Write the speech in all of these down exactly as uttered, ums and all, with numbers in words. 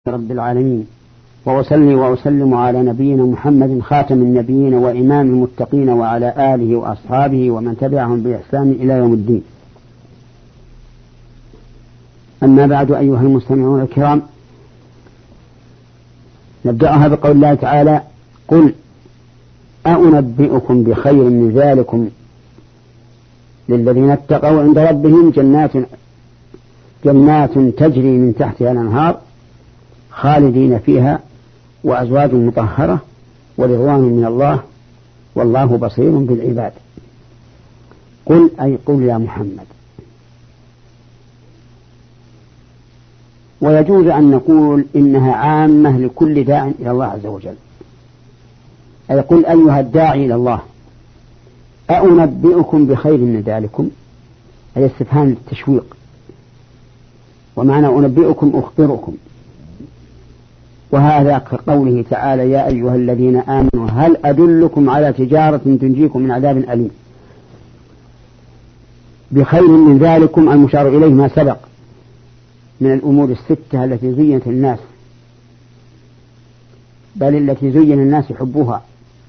رب العالمين، وأصلي وأسلم على نبينا محمد خاتم النبيين وإمام المتقين وعلى آله وأصحابه ومن تبعهم بإحسان إلى يوم الدين. أما بعد، أيها المستمعون الكرام، نبدأها بقول الله تعالى: قل أنبئكم بخير من ذلكم للذين اتقوا عند ربهم جنات جنات تجري من تحتها الأنهار خالدين فيها وأزواج مطهرة ورضوان من الله والله بصير بالعباد. قل أي قل يا محمد. ويجوز أن نقول إنها عامة لكل داع إلى الله عز وجل، أي قل أيها الداعي إلى الله أنبئكم بخير من ذلكم، أي استفهام للتشويق، ومعنى أنبئكم أخبركم. وهذا كقوله تعالى: يا أيها الذين آمنوا هل أدلكم على تجارة تنجيكم من عذاب أليم. بخير من ذلكم المشار إليه ما سبق من الأمور الستة التي زينت الناس، بل التي زين الناس حبها.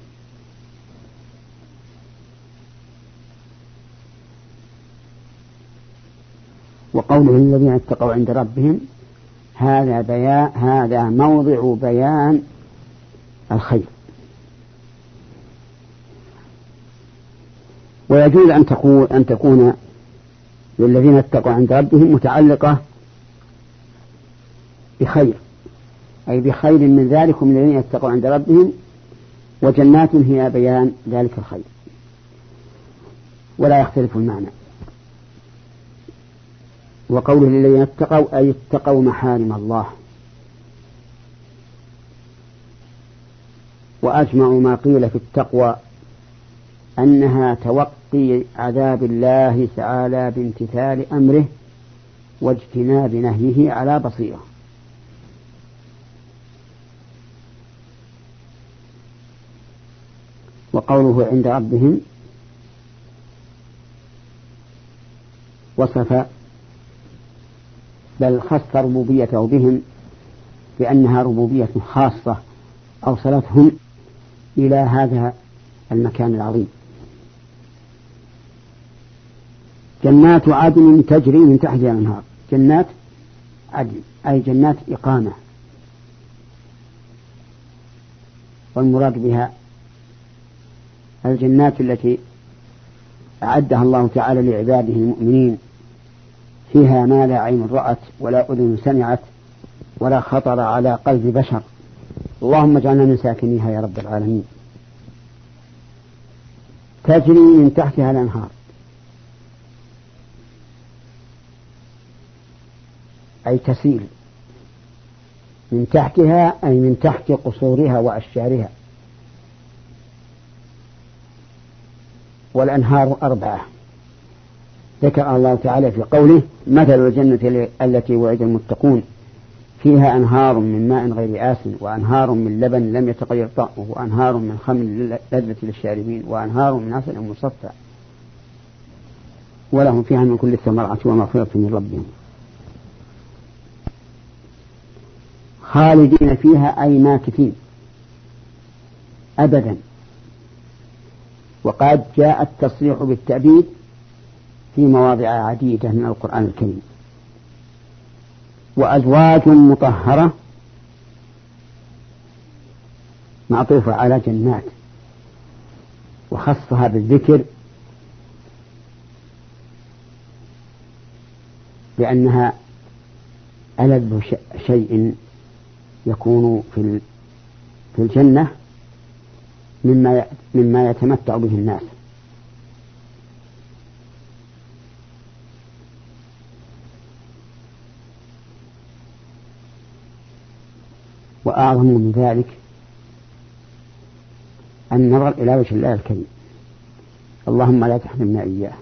وقوله الذين اتقوا عند ربهم، هذا بيان هذا موضع بيان الخير. ويجوز أن تكون أن تكون للذين اتقوا عند ربهم متعلقة بخير، أي بخير من ذلكم الذين اتقوا عند ربهم، وجنات هي بيان ذلك الخير، ولا يختلف المعنى. وقوله للذين اتقوا أي اتقوا محارم الله، وأجمع ما قيل في التقوى أنها توقي عذاب الله تعالى بامتثال أمره واجتناب نهيه على بصيرة. وقوله عند ربهم وصف بل خص ربوبيته بهم بأنها ربوبية خاصة أوصلتهم إلى هذا المكان العظيم. جنات عدن تجري من تحتها الأنهار. جنات عدن أي جنات إقامة، والمراد بها الجنات التي أعدها الله تعالى لعباده المؤمنين، فيها ما لا عين رأت ولا أذن سمعت ولا خطر على قلب بشر. اللهم اجعلنا من ساكنيها يا رب العالمين. تجري من تحتها الأنهار، أي تسيل من تحتها، أي من تحت قصورها وأشجارها. والأنهار أربعة ذكر الله تعالى في قوله: مثل الجنة التي وعد المتقون فيها أنهار من ماء غير آسن وأنهار من لبن لم يتغير طعمه وأنهار من خمر لذة للشاربين وأنهار من عسل مصفى ولهم فيها من كل الثمرات ومغفرة من ربهم خالدين فيها أي ماكثين أبدا. وقد جاء التصريح بالتأبيد في مواضع عديدة من القرآن الكريم. وأزواج مطهرة معطوفة على جنات، وخصها بالذكر لأنها ألذ شيء يكون في في الجنة مما مما يتمتع به الناس. وأعظم من ذلك النظر إلى وجه الله الكريم. اللهم لا تحرمنا إياه.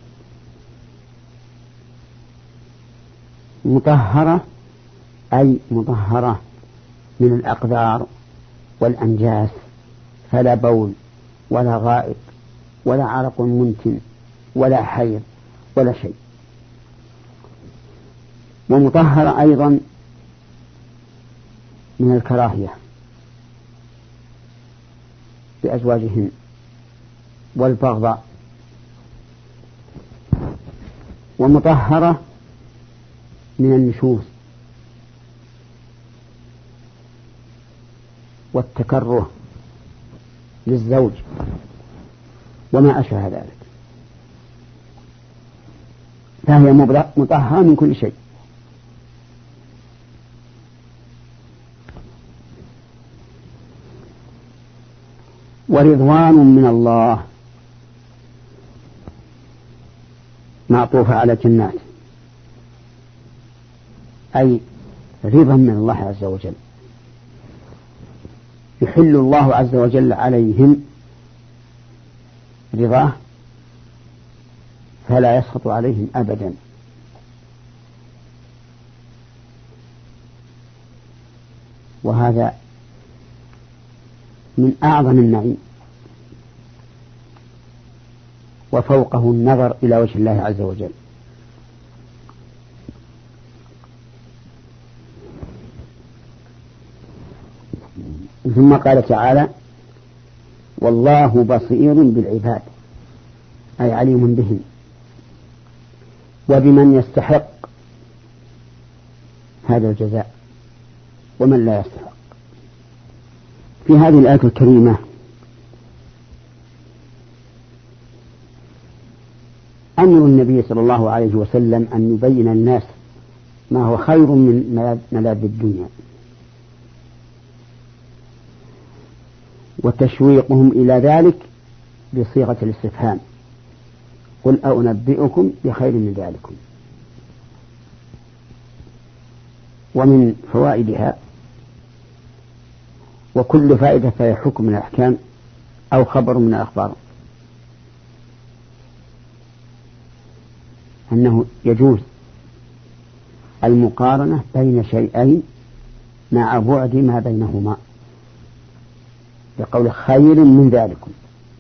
مطهرة أي مطهرة من الأقذار والأنجاس، فلا بول ولا غائط ولا عرق منتن ولا حيض ولا شيء. ومطهرة أيضا من الكراهية بأزواجهن والبغضاء، ومطهرة من النشوز والتكره للزوج وما أشبه ذلك، فهي مطهرة من كل شيء. ورضوان من الله معطوفة على جنات، أي رضا من الله عز وجل، يحل الله عز وجل عليهم رضاه فلا يسخط عليهم أبدا. وهذا من أعظم النعيم، وفوقه النظر إلى وجه الله عز وجل. ثم قال تعالى: والله بصير بالعباد، أي عليم بهم وبمن يستحق هذا الجزاء ومن لا يستحق. في هذه الآية الكريمة أمر النبي صلى الله عليه وسلم أن يبين الناس ما هو خير من ملاذ الدنيا، وتشويقهم إلى ذلك بصيغة الاستفهام: قل أنبئكم بخير من ذلكم. ومن فوائدها، وكل فائدة فهي حكم من الأحكام أو خبر من الأخبار، أنه يجوز المقارنة بين شيئين مع بعد ما بينهما، بقول خير من ذلكم.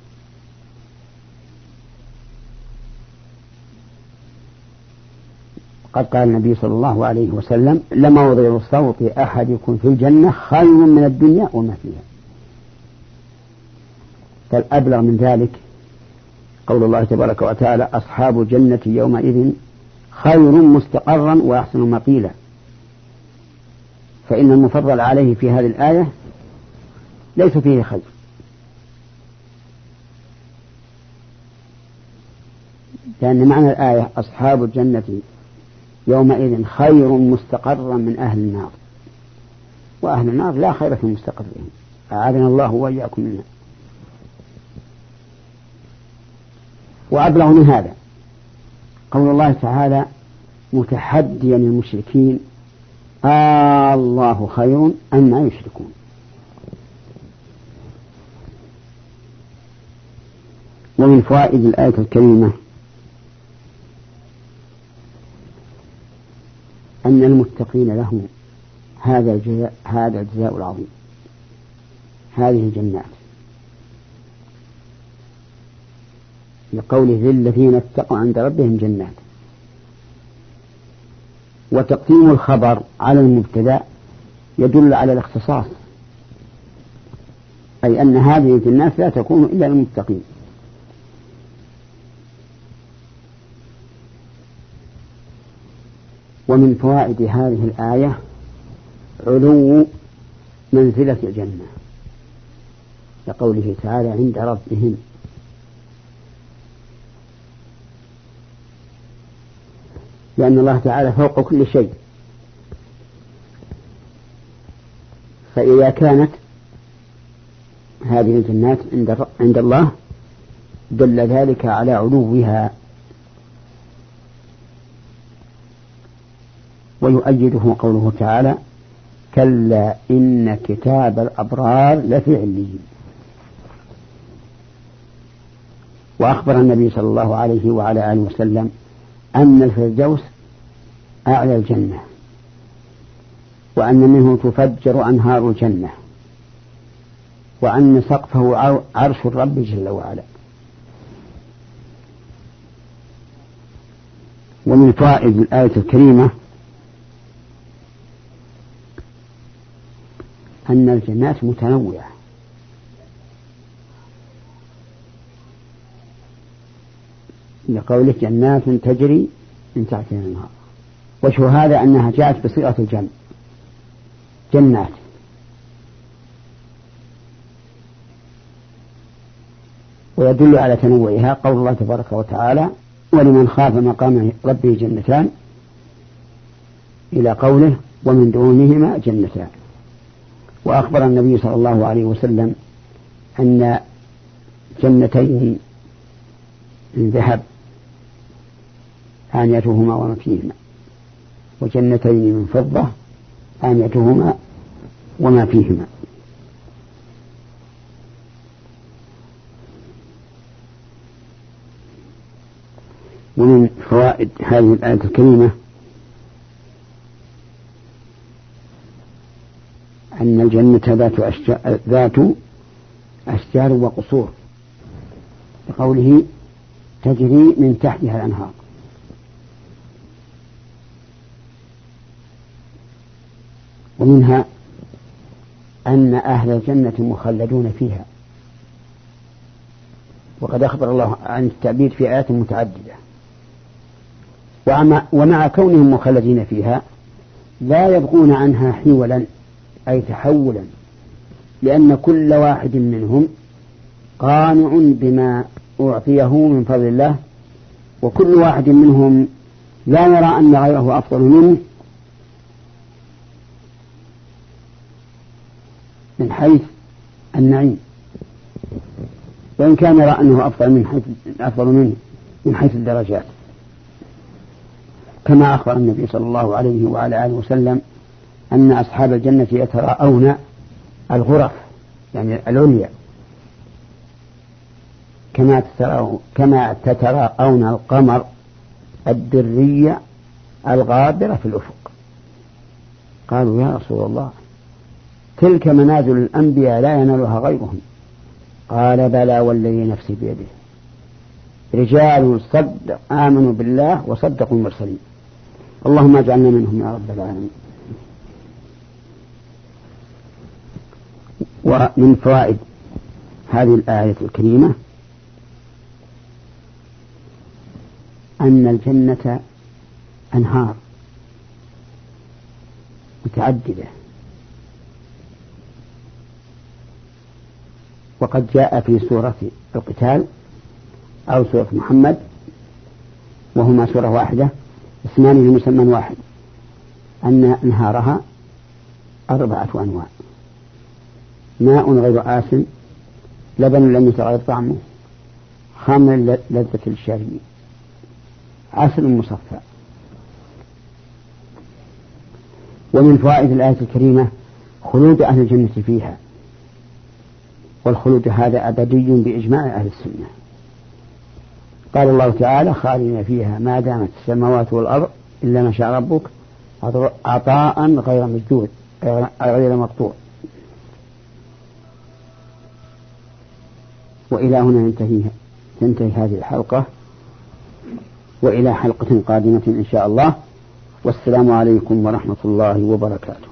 قد قال النبي صلى الله عليه وسلم: لموضع صوت أحدكم في الجنة خير من الدنيا وما فيها. فالأبلغ من ذلك قول الله تبارك وتعالى: أصحاب الجنة يومئذ خير مستقرا وأحسن مقيلا. فإن المفضل عليه في هذه الآية ليس فيه خير، لأن معنى الآية أصحاب الجنة يومئذ خير مستقرا من أهل النار، وأهل النار لا خير في مستقرهم، أعاذنا الله وإياكم منها. وأبلغ من هذا قول الله تعالى متحديا المشركين: آه الله خير أما يشركون. ومن فوائد الآية الكريمة أن المتقين لهم هذا الجزاء هذا الجزاء العظيم، هذه الجنات، لقوله: للذين اتقوا عند ربهم جنات. وتقديم الخبر على المبتدأ يدل على الاختصاص، أي أن هذه الجنات لا تكون إلا للمتقين. ومن فوائد هذه الآية علو منزلة الجنة، لقوله تعالى: عند ربهم. لأن الله تعالى فوق كل شيء، فإذا كانت هذه الجنات عند الله دل ذلك على علوها. ويؤيده قوله تعالى: كلا إن كتاب الأبرار لفي عليين. وأخبر النبي صلى الله عليه وعلى آله وسلم أن الفردوس أعلى الجنة، وأن منه تفجر أنهار الجنة، وأن سقفه عرش الرب جل وعلا. ومن فوائد الآية الكريمة أن الجنات متنوعة، لقوله جنات تجري من تحتها الأنهار. وجه هذا أنها جاءت بصيغة الجمع جنات، ويدل على تنوعها قول الله تبارك وتعالى ولمن خاف مقام ربه جنتان، إلى قوله ومن دونهما جنتان. وأخبر النبي صلى الله عليه وسلم أن جنتين من ذهب آنيتهما وما فيهما، وجنتين من فضة آنيتهما وما فيهما. ومن فوائد هذه الآية الكريمة أن الجنة ذات أشجار, ذات أشجار وقصور، بقوله تجري من تحتها الأنهار. ومنها أن أهل الجنة مخلدون فيها، وقد أخبر الله عن التعبير في آيات متعددة. ومع كونهم مخلدين فيها لا يبغون عنها حولا أي تحولا، لأن كل واحد منهم قانع بما أعطيه من فضل الله، وكل واحد منهم لا يرى أن غيره أفضل منه من حيث النعيم، وإن كان يرى أنه أفضل من حيث أفضل منه من حيث الدرجات، كما أخبر النبي صلى الله عليه وعلى آله وسلم أن أصحاب الجنة يتراءون الغرف يعني العليا كما كما تتراءون القمر الدري الغابر في الأفق. قالوا يا رسول الله تلك منازل الأنبياء لا ينالها غيرهم. قال بلى والذي نفسي بيده، رجال صدق آمنوا بالله وصدقوا المرسلين. اللهم اجعلنا منهم يا رب العالمين. ومن فوائد هذه الآية الكريمة أن الجنة أنهار متعددة، وقد جاء في سورة القتال أو سورة محمد، وهما سورة واحدة اسمان لمسمى واحد، أن أنهارها أربعة أنواع: ماء غير آسن، لبن لم يتغير طعمه، خمر لذة للشاربين، عسل مصفى. ومن فوائد الآية الكريمة خلود أهل الجنة فيها، والخلود هذا أبدي بإجماع أهل السنة. قال الله تعالى خالدين فيها ما دامت السماوات والأرض إلا ما شاء ربك عطاء غير مجدود غير مقطوع. وإلى هنا ننتهي تنتهي هذه الحلقة، وإلى حلقة قادمة إن شاء الله، والسلام عليكم ورحمة الله وبركاته.